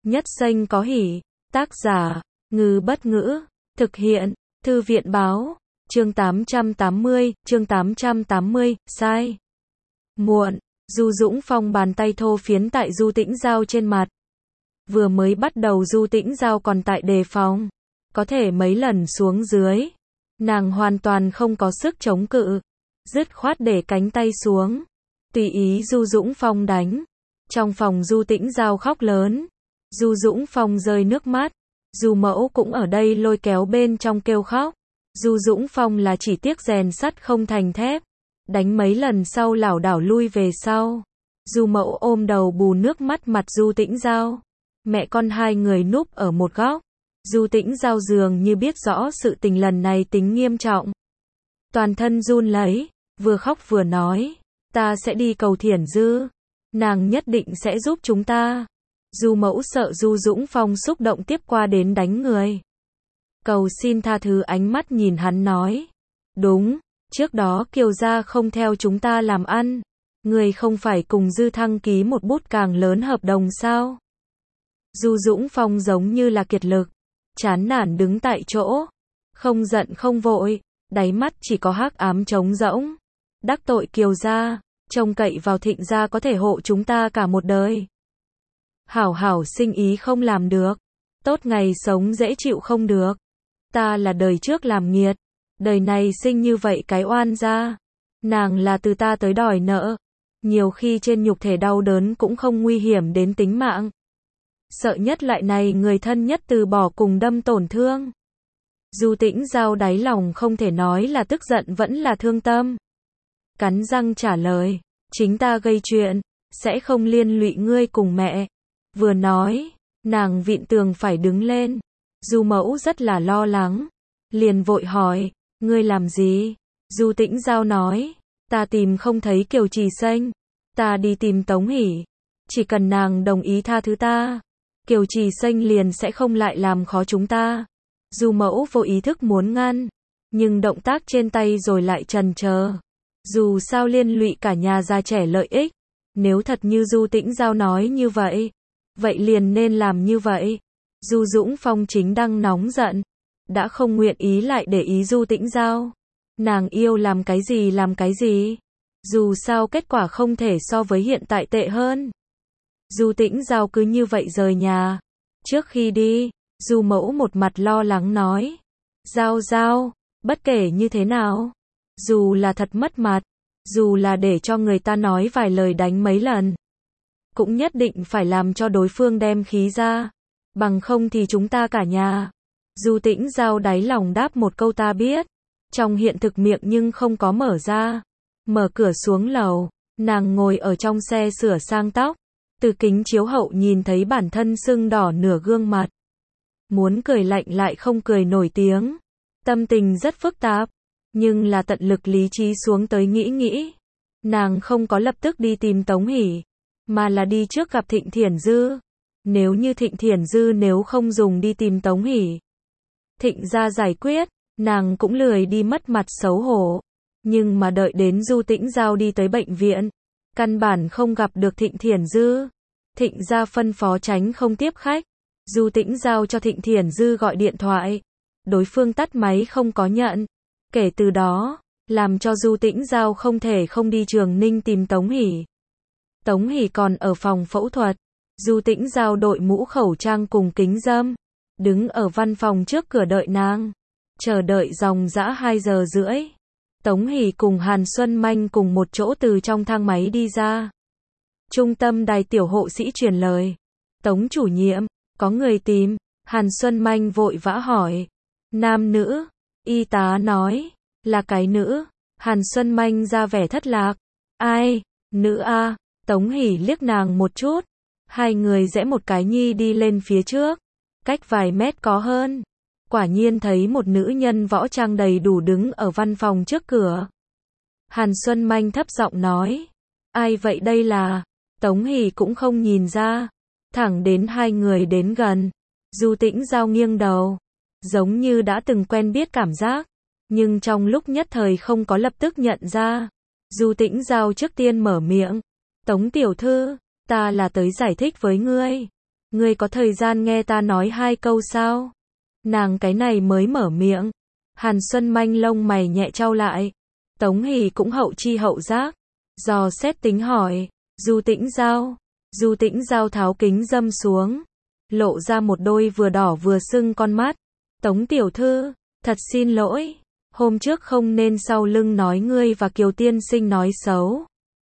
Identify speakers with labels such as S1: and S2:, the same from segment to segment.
S1: Nhất xanh có hỉ. Tác giả, Ngư Bất Ngữ. Thực hiện, Thư viện Báo. Chương 880, sai. Muộn. Du Dũng Phong bàn tay thô phiến tại Du Tĩnh Giao trên mặt. Vừa mới bắt đầu Du Tĩnh Giao còn tại đề phòng. Có thể mấy lần xuống dưới. Nàng hoàn toàn không có sức chống cự. Dứt khoát để cánh tay xuống. Tùy ý Du Dũng Phong đánh. Trong phòng Du Tĩnh Giao khóc lớn. Du Dũng Phong rơi nước mắt. Du Mẫu cũng ở đây lôi kéo bên trong kêu khóc. Du Dũng Phong là chỉ tiếc rèn sắt không thành thép. Đánh mấy lần sau lảo đảo lui về sau. Du Mẫu ôm đầu bù nước mắt mặt Du Tĩnh Giao. Mẹ con hai người núp ở một góc. Du Tĩnh Giao dường như biết rõ sự tình lần này tính nghiêm trọng. Toàn thân run lấy, vừa khóc vừa nói. Ta sẽ đi cầu Thiển Dư. Nàng nhất định sẽ giúp chúng ta. Du Mẫu sợ Du Dũng Phong xúc động tiếp qua đến đánh người. Cầu xin tha thứ ánh mắt nhìn hắn nói. Đúng, trước đó Kiều gia không theo chúng ta làm ăn. Người không phải cùng Dư Thăng ký một bút càng lớn hợp đồng sao? Du Dũng Phong giống như là kiệt lực. Chán nản đứng tại chỗ. Không giận không vội. Đáy mắt chỉ có hắc ám trống rỗng. Đắc tội Kiều gia. Trông cậy vào Thịnh gia có thể hộ chúng ta cả một đời. Hảo hảo sinh ý không làm được. Tốt ngày sống dễ chịu không được. Ta là đời trước làm nghiệt. Đời này sinh như vậy cái oan gia. Nàng là từ ta tới đòi nợ. Nhiều khi trên nhục thể đau đớn cũng không nguy hiểm đến tính mạng. Sợ nhất lại này người thân nhất từ bỏ cùng đâm tổn thương. Du Tĩnh Giao đáy lòng không thể nói là tức giận vẫn là thương tâm. Cắn răng trả lời. Chính ta gây chuyện. Sẽ không liên lụy ngươi cùng mẹ. Vừa nói. Nàng vịn tường phải đứng lên. Du Mẫu rất là lo lắng. Liền vội hỏi. Ngươi làm gì? Du Tĩnh Giao nói. Ta tìm không thấy Kiều Trì Xanh. Ta đi tìm Tống Hỷ. Chỉ cần nàng đồng ý tha thứ ta. Kiều Trì Xanh liền sẽ không lại làm khó chúng ta. Du Mẫu vô ý thức muốn ngăn. Nhưng động tác trên tay rồi lại chần chờ. Dù sao liên lụy cả nhà già trẻ lợi ích. Nếu thật như Du Tĩnh Giao nói như vậy. Vậy liền nên làm như vậy. Du Dũng Phong chính đang nóng giận. Đã không nguyện ý lại để ý Du Tĩnh Giao. Nàng yêu làm cái gì. Dù sao kết quả không thể so với hiện tại tệ hơn. Du Tĩnh Giao cứ như vậy rời nhà. Trước khi đi, Du Mẫu một mặt lo lắng nói. Giao, bất kể như thế nào. Dù là thật mất mặt. Dù là để cho người ta nói vài lời đánh mấy lần. Cũng nhất định phải làm cho đối phương đem khí ra. Bằng không thì chúng ta cả nhà. Du Tĩnh Giao đáy lòng đáp một câu ta biết. Trong hiện thực miệng nhưng không có mở ra. Mở cửa xuống lầu. Nàng ngồi ở trong xe sửa sang tóc. Từ kính chiếu hậu nhìn thấy bản thân sưng đỏ nửa gương mặt. Muốn cười lạnh lại không cười nổi tiếng. Tâm tình rất phức tạp. Nhưng là tận lực lý trí xuống tới nghĩ. Nàng không có lập tức đi tìm Tống Hỷ. Mà là đi trước gặp Thịnh Thiển Dư. Nếu như Thịnh Thiển Dư nếu không dùng đi tìm Tống Hỷ. Thịnh gia giải quyết. Nàng cũng lười đi mất mặt xấu hổ. Nhưng mà đợi đến Du Tĩnh Giao đi tới bệnh viện. Căn bản không gặp được Thịnh Thiển Dư. Thịnh gia phân phó tránh không tiếp khách. Du Tĩnh Giao cho Thịnh Thiển Dư gọi điện thoại. Đối phương tắt máy không có nhận. Kể từ đó, làm cho Du Tĩnh Giao không thể không đi Trường Ninh tìm Tống Hỷ. Tống Hỷ còn ở phòng phẫu thuật. Du Tĩnh Giao đội mũ khẩu trang cùng kính râm. Đứng ở văn phòng trước cửa đợi nàng. Chờ đợi dòng dã 2 giờ rưỡi. Tống Hỷ cùng Hàn Xuân Manh cùng một chỗ từ trong thang máy đi ra. Trung tâm đài tiểu hộ sĩ truyền lời. Tống chủ nhiệm, có người tìm. Hàn Xuân Manh vội vã hỏi. Nam nữ? Y tá nói. Là cái nữ. Hàn Xuân Manh ra vẻ thất lạc. Ai? Nữ a? Tống Hỷ liếc nàng một chút. Hai người rẽ một cái nhi đi lên phía trước. Cách vài mét có hơn. Quả nhiên thấy một nữ nhân võ trang đầy đủ đứng ở văn phòng trước cửa. Hàn Xuân Manh thấp giọng nói. Ai vậy đây là? Tống Hỷ cũng không nhìn ra. Thẳng đến hai người đến gần. Du Tĩnh Giao nghiêng đầu. Giống như đã từng quen biết cảm giác. Nhưng trong lúc nhất thời không có lập tức nhận ra. Du Tĩnh Giao trước tiên mở miệng. Tống tiểu thư, ta là tới giải thích với ngươi. Ngươi có thời gian nghe ta nói 2 câu sao? Nàng cái này mới mở miệng. Hàn Xuân Manh lông mày nhẹ chau lại. Tống Hỷ cũng hậu chi hậu giác. Dò xét tính hỏi. Du Tĩnh Giao. Du Tĩnh Giao tháo kính dâm xuống. Lộ ra một đôi vừa đỏ vừa sưng con mắt. Tống tiểu thư, thật xin lỗi. Hôm trước không nên sau lưng nói ngươi và Kiều tiên sinh nói xấu.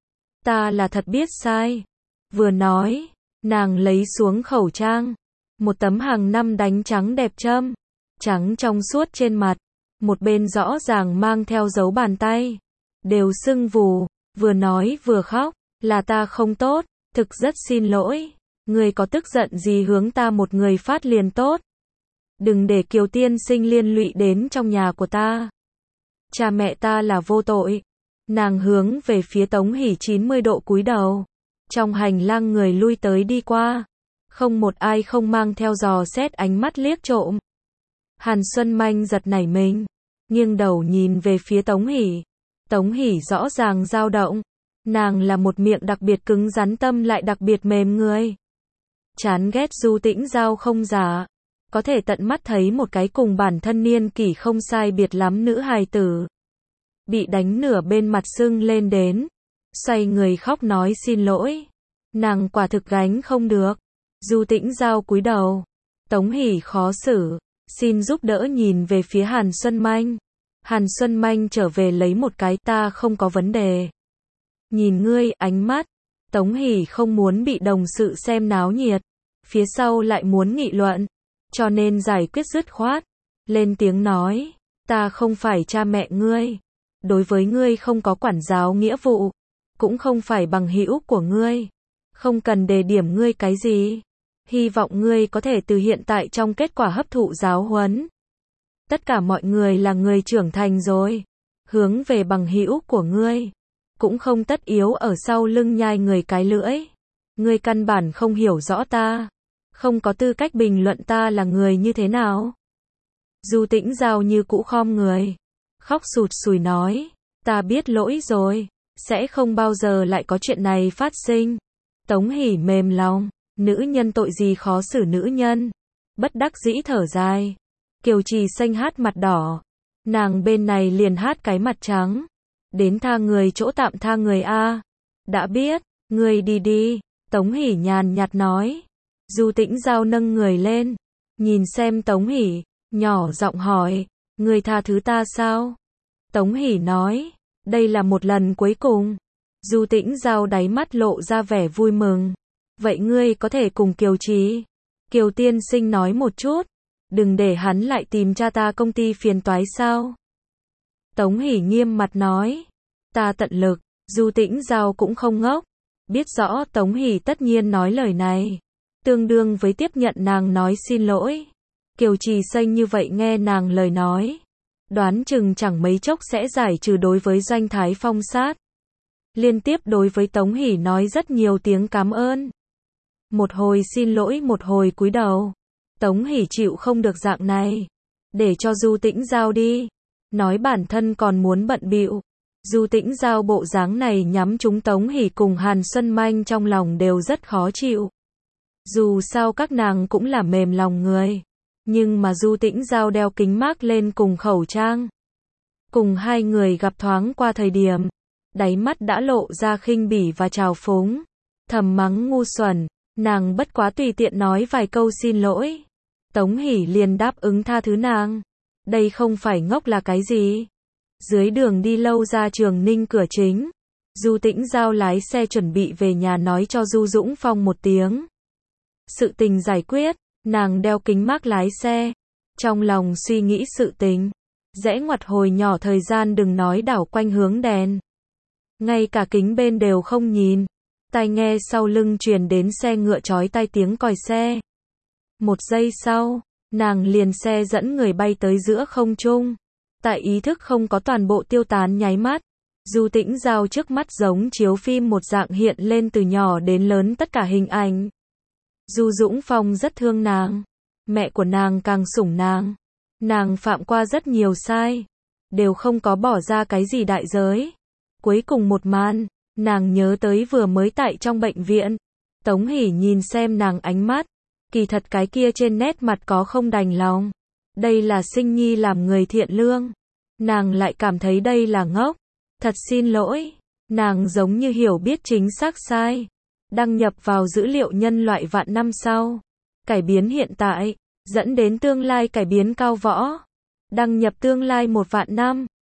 S1: Ta là thật biết sai. Vừa nói, nàng lấy xuống khẩu trang. Một tấm hàng năm đánh trắng đẹp trâm. Trắng trong suốt trên mặt. Một bên rõ ràng mang theo dấu bàn tay. Đều sưng vù. Vừa nói vừa khóc. Là ta không tốt. Thực rất xin lỗi. Ngươi có tức giận gì hướng ta một người phát liền tốt. Đừng để Kiều tiên sinh liên lụy đến trong nhà của ta. Cha mẹ ta là vô tội. Nàng hướng về phía Tống Hỷ 90 độ cúi đầu. Trong hành lang người lui tới đi qua. Không một ai không mang theo dò xét ánh mắt liếc trộm. Hàn Xuân Manh giật nảy mình. Nghiêng đầu nhìn về phía Tống Hỷ. Tống Hỷ rõ ràng dao động. Nàng là một miệng đặc biệt cứng rắn tâm lại đặc biệt mềm người. Chán ghét Du Tĩnh Giao không giả. Có thể tận mắt thấy một cái cùng bản thân niên kỷ không sai biệt lắm nữ hài tử. Bị đánh nửa bên mặt sưng lên đến. Xoay người khóc nói xin lỗi. Nàng quả thực gánh không được. Du Tĩnh Giao cúi đầu. Tống Hỷ khó xử. Xin giúp đỡ nhìn về phía Hàn Xuân Manh. Hàn Xuân Manh trở về lấy một cái ta không có vấn đề. Nhìn ngươi ánh mắt. Tống Hỷ không muốn bị đồng sự xem náo nhiệt. Phía sau lại muốn nghị luận. Cho nên giải quyết dứt khoát. Lên tiếng nói. Ta không phải cha mẹ ngươi. Đối với ngươi không có quản giáo nghĩa vụ. Cũng không phải bằng hữu của ngươi. Không cần đề điểm ngươi cái gì. Hy vọng ngươi có thể từ hiện tại trong kết quả hấp thụ giáo huấn. Tất cả mọi người là người trưởng thành rồi. Hướng về bằng hữu của ngươi. Cũng không tất yếu ở sau lưng nhai người cái lưỡi. Ngươi căn bản không hiểu rõ ta. Không có tư cách bình luận ta là người như thế nào. Du Tĩnh Giao như cũ khom người. Khóc sụt sùi nói. Ta biết lỗi rồi. Sẽ không bao giờ lại có chuyện này phát sinh. Tống Hỷ mềm lòng. Nữ nhân tội gì khó xử nữ nhân. Bất đắc dĩ thở dài. Kiều Trì Xanh hát mặt đỏ. Nàng bên này liền hát cái mặt trắng. Đến tha người chỗ tạm tha người a. Đã biết. Ngươi đi đi. Tống Hỷ nhàn nhạt nói. Du Tĩnh Giao nâng người lên. Nhìn xem Tống Hỷ. Nhỏ giọng hỏi. Ngươi tha thứ ta sao? Tống Hỷ nói. Đây là một lần cuối cùng. Du Tĩnh Giao đáy mắt lộ ra vẻ vui mừng. Vậy ngươi có thể cùng Kiều Trì, Kiều tiên sinh nói một chút. Đừng để hắn lại tìm cha ta công ty phiền toái sao? Tống Hỷ nghiêm mặt nói. Ta tận lực. Du Tĩnh Giao cũng không ngốc. Biết rõ Tống Hỷ tất nhiên nói lời này. Tương đương với tiếp nhận nàng nói xin lỗi. Kiều Trì Xanh như vậy nghe nàng lời nói. Đoán chừng chẳng mấy chốc sẽ giải trừ đối với Doanh Thái Phong sát. Liên tiếp đối với Tống Hỷ nói rất nhiều tiếng cảm ơn. Một hồi xin lỗi một hồi cúi đầu. Tống Hỷ chịu không được dạng này. Để cho Du Tĩnh Giao đi. Nói bản thân còn muốn bận bịu. Du Tĩnh Giao bộ dáng này nhắm trúng Tống Hỷ cùng Hàn Xuân Manh trong lòng đều rất khó chịu. Dù sao các nàng cũng là mềm lòng người. Nhưng mà Du Tĩnh Giao đeo kính mác lên cùng khẩu trang. Cùng hai người gặp thoáng qua thời điểm. Đáy mắt đã lộ ra khinh bỉ và trào phúng. Thầm mắng ngu xuẩn. Nàng bất quá tùy tiện nói vài câu xin lỗi. Tống Hỷ liền đáp ứng tha thứ nàng. Đây không phải ngốc là cái gì. Dưới đường đi lâu ra Trường Ninh cửa chính. Du Tĩnh Giao lái xe chuẩn bị về nhà nói cho Du Dũng Phong một tiếng. Sự tình giải quyết. Nàng đeo kính mác lái xe. Trong lòng suy nghĩ sự tình. Rẽ ngoặt hồi nhỏ thời gian đừng nói đảo quanh hướng đèn. Ngay cả kính bên đều không nhìn. Tai nghe sau lưng truyền đến xe ngựa chói tai tiếng còi xe. Một giây sau, nàng liền xe dẫn người bay tới giữa không trung. Tại ý thức không có toàn bộ tiêu tán nháy mắt. Du Tĩnh Giao trước mắt giống chiếu phim một dạng hiện lên từ nhỏ đến lớn tất cả hình ảnh. Du Dũng Phong rất thương nàng. Mẹ của nàng càng sủng nàng. Nàng phạm qua rất nhiều sai. Đều không có bỏ ra cái gì đại giới. Cuối cùng một màn. Nàng nhớ tới vừa mới tại trong bệnh viện. Tống Hỷ nhìn xem nàng ánh mắt. Kỳ thật cái kia trên nét mặt có không đành lòng. Đây là Sinh Nhi làm người thiện lương. Nàng lại cảm thấy đây là ngốc. Thật xin lỗi. Nàng giống như hiểu biết chính xác sai. Đăng nhập vào dữ liệu nhân loại vạn năm sau. Cải biến hiện tại, dẫn đến tương lai cải biến cao võ. Đăng nhập tương lai 1 vạn năm.